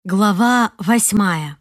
Глава 8.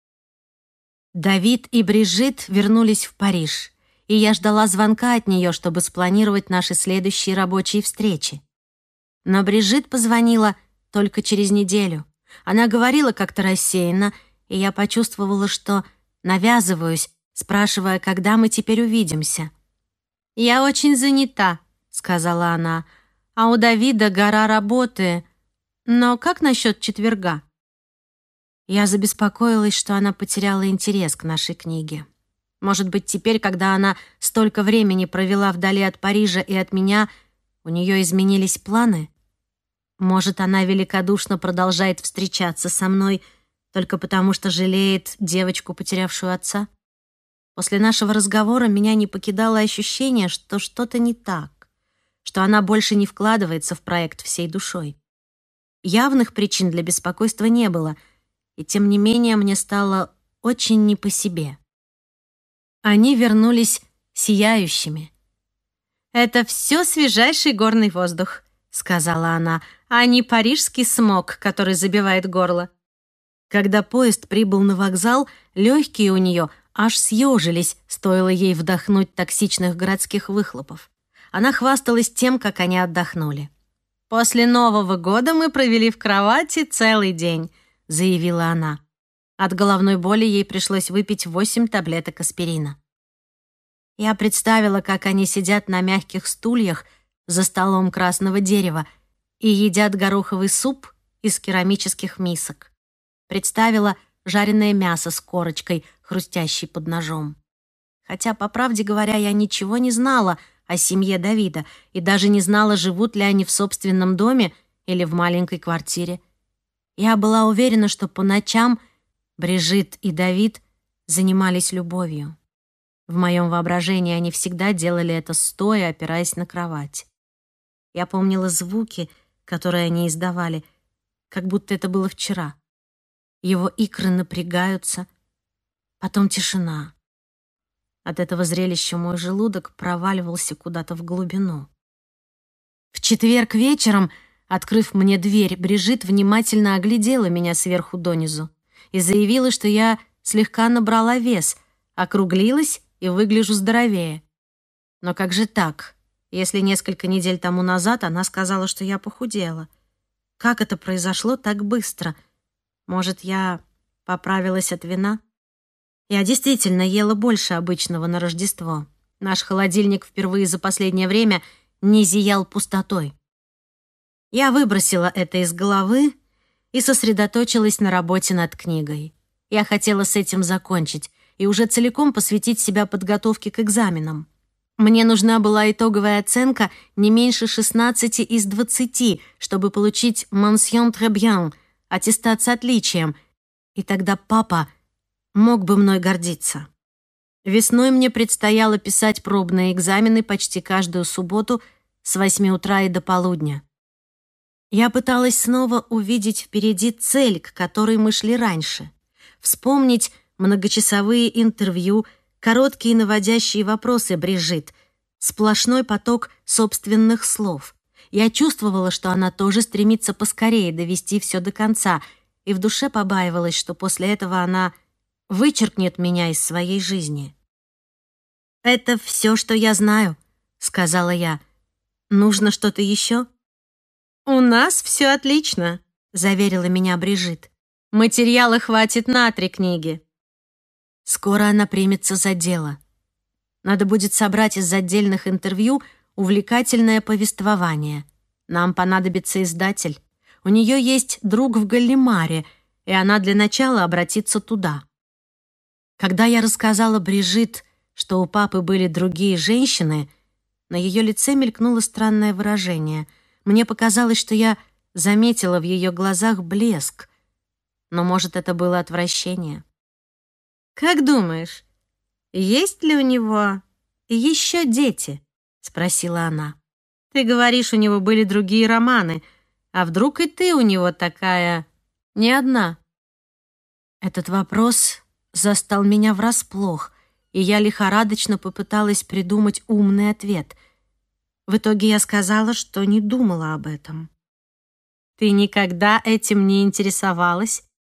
Давид и Брижит вернулись в Париж, и я ждала звонка от нее, чтобы спланировать наши следующие рабочие встречи. Но Брижит позвонила только через неделю. Она говорила как-то рассеянно, и я почувствовала, что навязываюсь, спрашивая, когда мы теперь увидимся. «Я очень занята», — сказала она, — «а у Давида гора работы. Но как насчет четверга?» Я забеспокоилась, что она потеряла интерес к нашей книге. Может быть, теперь, когда она столько времени провела вдали от Парижа и от меня, у нее изменились планы? Может, она великодушно продолжает встречаться со мной только потому, что жалеет девочку, потерявшую отца? После нашего разговора меня не покидало ощущение, что что-то не так, что она больше не вкладывается в проект всей душой. Явных причин для беспокойства не было — и тем не менее мне стало очень не по себе. Они вернулись сияющими. «Это все свежайший горный воздух», — сказала она, «а не парижский смог, который забивает горло». Когда поезд прибыл на вокзал, легкие у нее аж съежились, стоило ей вдохнуть токсичных городских выхлопов. Она хвасталась тем, как они отдохнули. «После Нового года мы провели в кровати целый день», — заявила она. От головной боли ей пришлось выпить 8 таблеток аспирина. Я представила, как они сидят на мягких стульях за столом красного дерева и едят гороховый суп из керамических мисок. Представила жареное мясо с корочкой, хрустящей под ножом. Хотя, по правде говоря, я ничего не знала о семье Давида и даже не знала, живут ли они в собственном доме или в маленькой квартире. Я была уверена, что по ночам Брижит и Давид занимались любовью. В моем воображении они всегда делали это стоя, опираясь на кровать. Я помнила звуки, которые они издавали, как будто это было вчера. Его икры напрягаются, потом тишина. От этого зрелища мой желудок проваливался куда-то в глубину. В четверг вечером, открыв мне дверь, Брижит внимательно оглядела меня сверху донизу и заявила, что я слегка набрала вес, округлилась и выгляжу здоровее. Но как же так, если несколько недель тому назад она сказала, что я похудела? Как это произошло так быстро? Может, я поправилась от вина? Я действительно ела больше обычного на Рождество. Наш холодильник впервые за последнее время не зиял пустотой. Я выбросила это из головы и сосредоточилась на работе над книгой. Я хотела с этим закончить и уже целиком посвятить себя подготовке к экзаменам. Мне нужна была итоговая оценка не меньше 16 из 20, чтобы получить «mention très bien», аттестат с отличием, и тогда папа мог бы мной гордиться. Весной мне предстояло писать пробные экзамены почти каждую субботу с 8 утра и до полудня. Я пыталась снова увидеть впереди цель, к которой мы шли раньше. Вспомнить многочасовые интервью, короткие наводящие вопросы Брижит, сплошной поток собственных слов. Я чувствовала, что она тоже стремится поскорее довести все до конца, и в душе побаивалась, что после этого она вычеркнет меня из своей жизни. «Это все, что я знаю», — сказала я. «Нужно что-то еще?» «У нас все отлично», — заверила меня Брижит. «Материала хватит на 3 книги». Скоро она примется за дело. Надо будет собрать из отдельных интервью увлекательное повествование. Нам понадобится издатель. У нее есть друг в Галлимаре, и она для начала обратится туда. Когда я рассказала Брижит, что у папы были другие женщины, на ее лице мелькнуло странное выражение. Мне показалось, что я заметила в ее глазах блеск, но, может, это было отвращение. «Как думаешь, есть ли у него еще дети?» — спросила она. «Ты говоришь, у него были другие романы, а вдруг и ты у него такая не одна?» Этот вопрос застал меня врасплох, и я лихорадочно попыталась придумать умный ответ. В итоге я сказала, что не думала об этом. «Ты никогда этим не интересовалась?»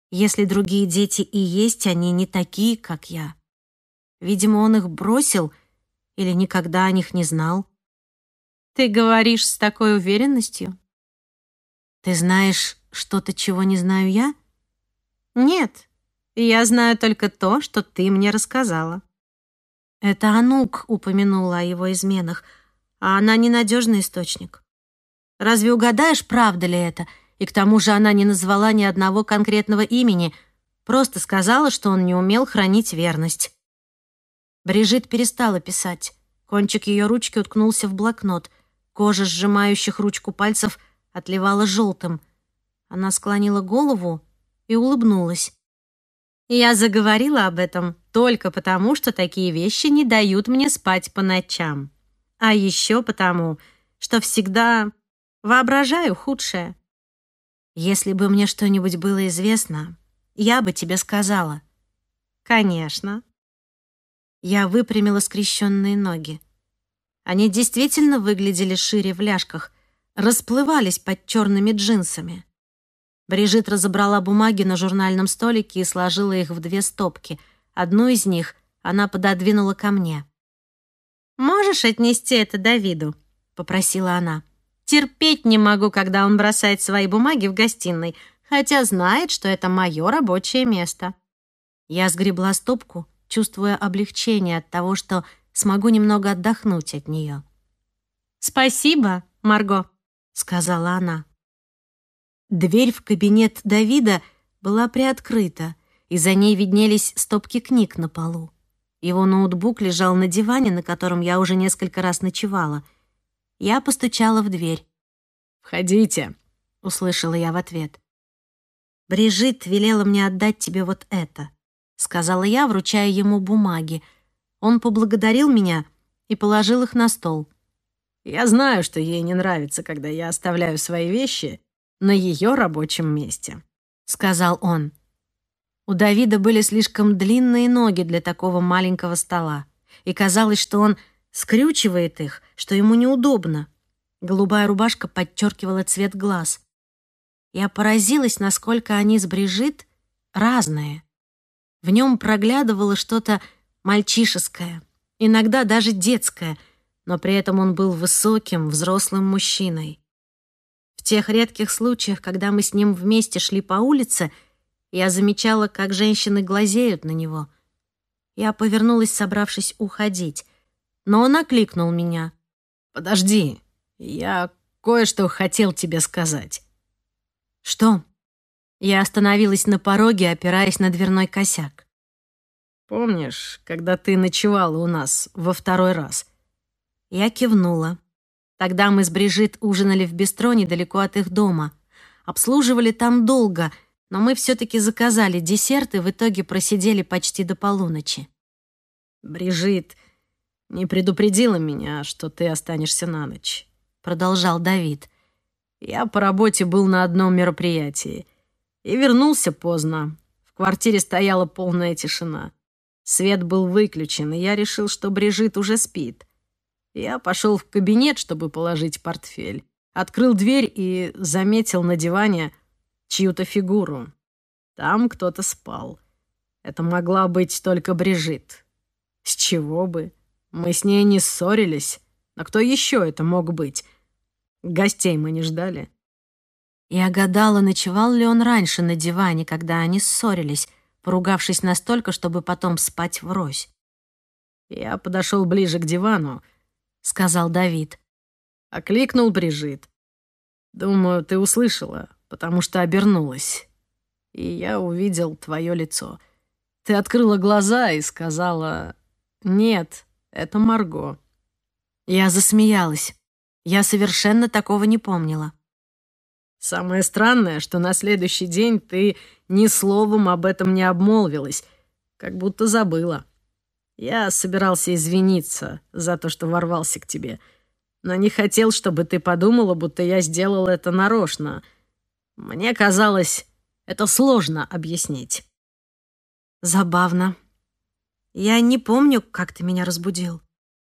Если другие дети и есть, они не такие, как я. Видимо, он их бросил или никогда о них не знал. Ты говоришь с такой уверенностью? Ты знаешь что-то, чего не знаю я? Нет, я знаю только то, что ты мне рассказала. Это Анук упомянула о его изменах, а она ненадежный источник. Разве угадаешь, правда ли это? И к тому же она не назвала ни одного конкретного имени, просто сказала, что он не умел хранить верность. Брижит перестала писать. Кончик ее ручки уткнулся в блокнот. Кожа сжимающих ручку пальцев отливала желтым. Она склонила голову и улыбнулась. Я заговорила об этом только потому, что такие вещи не дают мне спать по ночам. А еще потому, что всегда воображаю худшее. Если бы мне что-нибудь было известно, я бы тебе сказала. Конечно. Я выпрямила скрещенные ноги. Они действительно выглядели шире в ляжках, расплывались под черными джинсами. Брижит разобрала бумаги на журнальном столике и сложила их в 2 стопки. Одну из них она пододвинула ко мне. «Можешь отнести это Давиду?» — попросила она. «Терпеть не могу, когда он бросает свои бумаги в гостиной, хотя знает, что это мое рабочее место». Я сгребла стопку, чувствуя облегчение от того, что смогу немного отдохнуть от нее. «Спасибо, Марго», — сказала она. Дверь в кабинет Давида была приоткрыта, и за ней виднелись стопки книг на полу. Его ноутбук лежал на диване, на котором я уже несколько раз ночевала. Я постучала в дверь. «Входите», — услышала я в ответ. «Брижит велела мне отдать тебе вот это», — сказала я, вручая ему бумаги. Он поблагодарил меня и положил их на стол. «Я знаю, что ей не нравится, когда я оставляю свои вещи на ее рабочем месте», — сказал он. У Давида были слишком длинные ноги для такого маленького стола, и казалось, что он скрючивает их, что ему неудобно. Голубая рубашка подчеркивала цвет глаз. Я поразилась, насколько они с Брижит разные. В нем проглядывало что-то мальчишеское, иногда даже детское, но при этом он был высоким, взрослым мужчиной. В тех редких случаях, когда мы с ним вместе шли по улице, я замечала, как женщины глазеют на него. Я повернулась, собравшись уходить, но он окликнул меня. «Подожди, я кое-что хотел тебе сказать». «Что?» Я остановилась на пороге, опираясь на дверной косяк. «Помнишь, когда ты ночевала у нас во 2-й раз?» Я кивнула. Тогда мы с Брижит ужинали в бистро недалеко от их дома. Обслуживали там долго, но мы все-таки заказали десерт и в итоге просидели почти до полуночи. «Брижит не предупредила меня, что ты останешься на ночь», — продолжал Давид. «Я по работе был на одном мероприятии и вернулся поздно. В квартире стояла полная тишина. Свет был выключен, и я решил, что Брижит уже спит. Я пошел в кабинет, чтобы положить портфель. Открыл дверь и заметил на диване чью-то фигуру. Там кто-то спал. Это могла быть только Брижит. С чего бы? Мы с ней не ссорились. Но кто еще это мог быть? Гостей мы не ждали». Я гадала, ночевал ли он раньше на диване, когда они ссорились, поругавшись настолько, чтобы потом спать врозь. «Я подошел ближе к дивану», — сказал Давид. «Окликнул Брижит. Думаю, ты услышала, потому что обернулась. И я увидел твое лицо. Ты открыла глаза и сказала: «Нет, это Марго». Я засмеялась. Я совершенно такого не помнила. Самое странное, что на следующий день ты ни словом об этом не обмолвилась, как будто забыла. Я собирался извиниться за то, что ворвался к тебе, но не хотел, чтобы ты подумала, будто я сделал это нарочно. Мне казалось, это сложно объяснить». Забавно. Я не помню, как ты меня разбудил.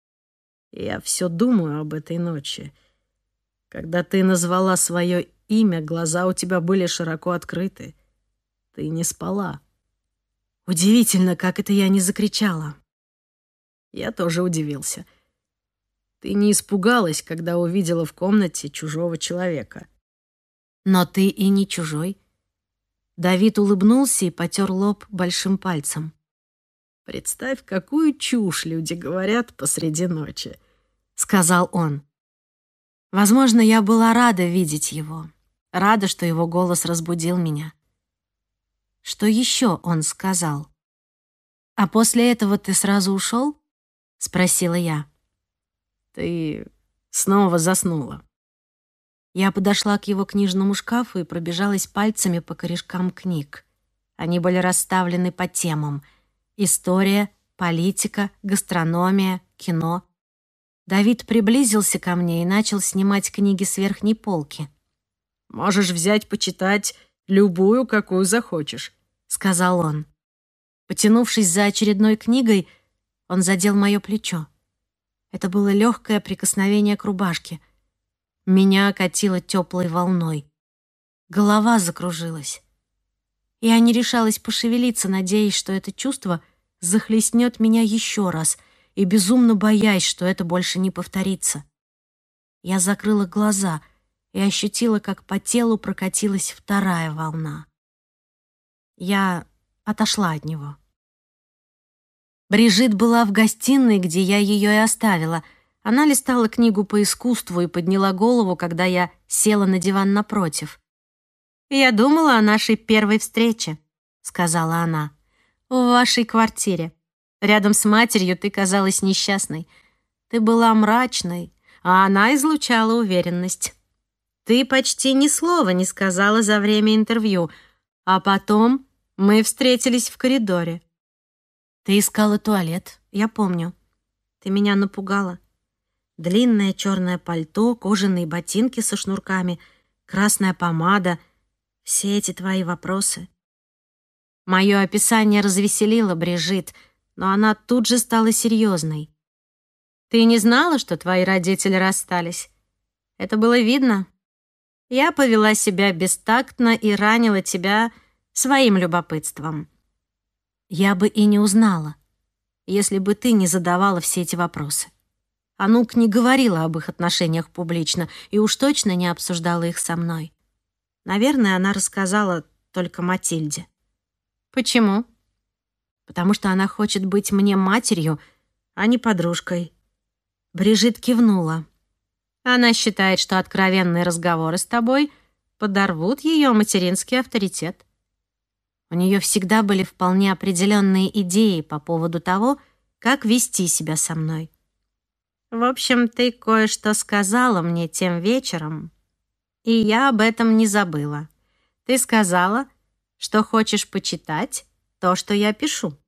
Я все думаю об этой ночи. Когда ты назвала свое имя, глаза у тебя были широко открыты. ты не спала. Удивительно, как это я не закричала. Я тоже удивился. Ты не испугалась, когда увидела в комнате чужого человека. Но ты и не чужой. Давид улыбнулся и потер лоб большим пальцем. Представь, какую чушь люди говорят посреди ночи, сказал он. Возможно, я была рада видеть его, рада, что его голос разбудил меня. Что еще он сказал? А после этого ты сразу ушел? Спросила я. Ты снова заснула. Я подошла к его книжному шкафу и пробежалась пальцами по корешкам книг. Они были расставлены по темам: история, политика, гастрономия, кино. Давид приблизился ко мне и начал снимать книги с верхней полки. «Можешь взять почитать любую, какую захочешь», — сказал он. Потянувшись за очередной книгой, он задел мое плечо. Это было легкое прикосновение к рубашке. Меня окатило теплой волной. Голова закружилась. Я не решалась пошевелиться, надеясь, что это чувство захлестнет меня еще раз, и безумно боясь, что это больше не повторится. Я закрыла глаза и ощутила, как по телу прокатилась вторая волна. Я отошла от него. Брижит была в гостиной, где я ее и оставила. Она листала книгу по искусству и подняла голову, когда я села на диван напротив. «Я думала о нашей первой встрече», — сказала она. «В вашей квартире. Рядом с матерью ты казалась несчастной. Ты была мрачной, а она излучала уверенность. Ты почти ни слова не сказала за время интервью, а потом мы встретились в коридоре. Ты искала туалет, я помню. Ты меня напугала. Длинное черное пальто, кожаные ботинки со шнурками, красная помада. Все эти твои вопросы. Мое описание развеселило Брижит, но она тут же стала серьезной. Ты не знала, что твои родители расстались? Это было видно. Я повела себя бестактно и ранила тебя своим любопытством. Я бы и не узнала, если бы ты не задавала все эти вопросы. Анук не говорила об их отношениях публично и уж точно не обсуждала их со мной. Наверное, она рассказала только Матильде. Почему? Потому что она хочет быть мне матерью, а не подружкой. Брижит кивнула. Она считает, что откровенные разговоры с тобой подорвут ее материнский авторитет. У нее всегда были вполне определенные идеи по поводу того, как вести себя со мной. В общем, ты кое-что сказала мне тем вечером, и я об этом не забыла. Ты сказала, что хочешь почитать то, что я пишу.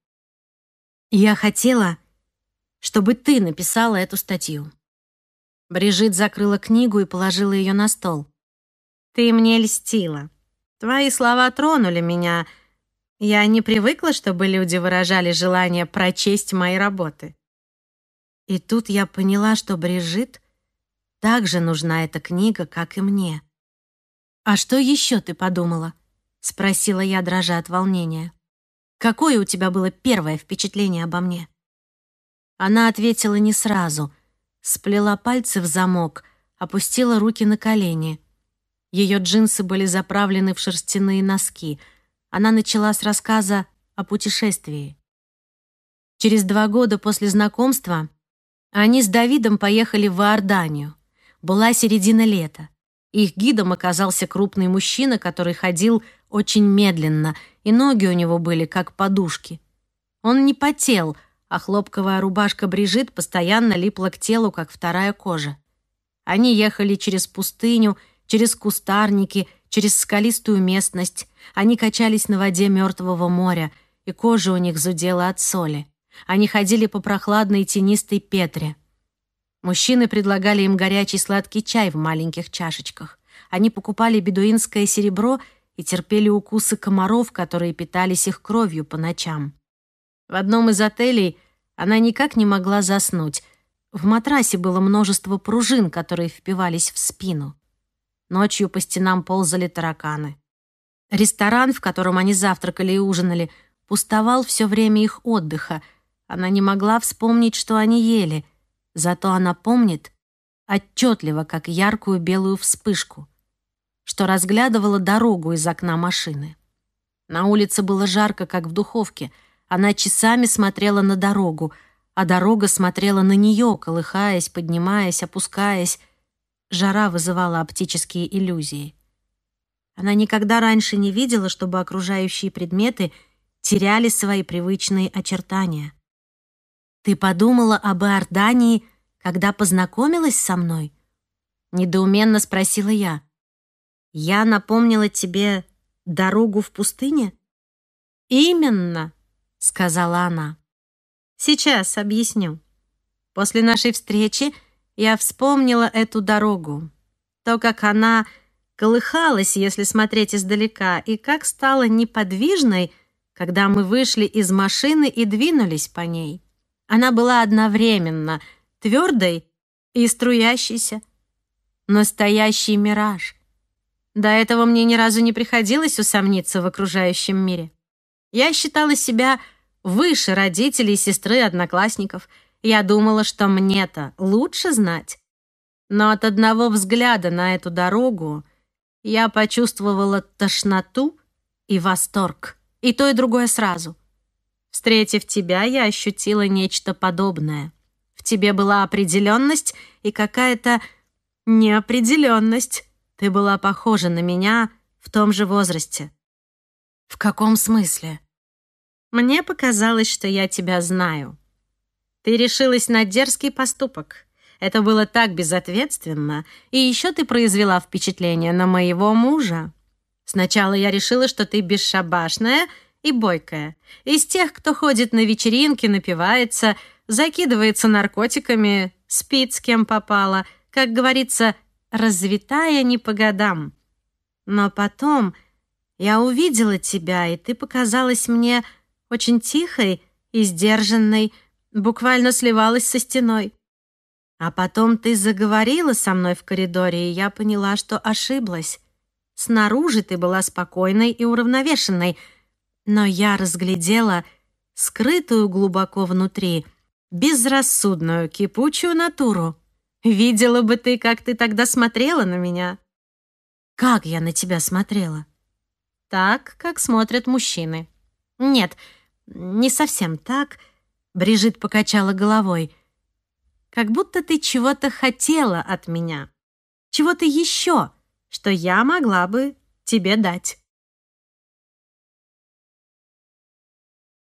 Я хотела, чтобы ты написала эту статью. Брижит закрыла книгу и положила ее на стол. Ты мне льстила. Твои слова тронули меня. Я не привыкла, чтобы люди выражали желание прочесть мои работы. И тут я поняла, что Брижит также нужна эта книга, как и мне. «А что еще ты подумала?» — спросила я, дрожа от волнения. «Какое у тебя было первое впечатление обо мне?» Она ответила не сразу, сплела пальцы в замок, опустила руки на колени. Ее джинсы были заправлены в шерстяные носки. Она начала с рассказа о путешествии. Через 2 года после знакомства они с Давидом поехали в Иорданию. Была середина лета. Их гидом оказался крупный мужчина, который ходил очень медленно, и ноги у него были как подушки. Он не потел, а хлопковая рубашка Брижит постоянно липла к телу, как вторая кожа. Они ехали через пустыню, через кустарники, через скалистую местность. Они качались на воде Мертвого моря, и кожа у них зудела от соли. Они ходили по прохладной тенистой Петре. Мужчины предлагали им горячий сладкий чай в маленьких чашечках. Они покупали бедуинское серебро и терпели укусы комаров, которые питались их кровью по ночам. В одном из отелей она никак не могла заснуть. В матрасе было множество пружин, которые впивались в спину. Ночью по стенам ползали тараканы. Ресторан, в котором они завтракали и ужинали, пустовал все время их отдыха. Она не могла вспомнить, что они ели, зато она помнит отчетливо, как яркую белую вспышку, что разглядывала дорогу из окна машины. На улице было жарко, как в духовке. Она часами смотрела на дорогу, а дорога смотрела на нее, колыхаясь, поднимаясь, опускаясь. Жара вызывала оптические иллюзии. Она никогда раньше не видела, чтобы окружающие предметы теряли свои привычные очертания. «Ты подумала об Иордании, когда познакомилась со мной?» — недоуменно спросила я. «Я напомнила тебе дорогу в пустыне?» «Именно», — сказала она. «Сейчас объясню. После нашей встречи я вспомнила эту дорогу. То, как она колыхалась, если смотреть издалека, и как стала неподвижной, когда мы вышли из машины и двинулись по ней. Она была одновременно твердой и струящейся. Настоящий мираж. До этого мне ни разу не приходилось усомниться в окружающем мире. Я считала себя выше родителей, сестры, одноклассников. Я думала, что мне-то лучше знать. Но от одного взгляда на эту дорогу я почувствовала тошноту и восторг. И то, и другое сразу. Встретив тебя, я ощутила нечто подобное. В тебе была определенность и какая-то неопределенность. Ты была похожа на меня в том же возрасте. В каком смысле? Мне показалось, что я тебя знаю. Ты решилась на дерзкий поступок. Это было так безответственно, и еще ты произвела впечатление на моего мужа. Сначала я решила, что ты бесшабашная и бойкая, из тех, кто ходит на вечеринки, напивается, закидывается наркотиками, спит с кем попало, как говорится, развитая не по годам. Но потом я увидела тебя, и ты показалась мне очень тихой и сдержанной, буквально сливалась со стеной. А потом ты заговорила со мной в коридоре, и я поняла, что ошиблась. Снаружи ты была спокойной и уравновешенной, но я разглядела скрытую глубоко внутри, безрассудную, кипучую натуру. Видела бы ты, как ты тогда смотрела на меня. Как я на тебя смотрела? Так, как смотрят мужчины. Нет, не совсем так. Брижит покачала головой. Как будто ты чего-то хотела от меня. Чего-то еще, что я могла бы тебе дать.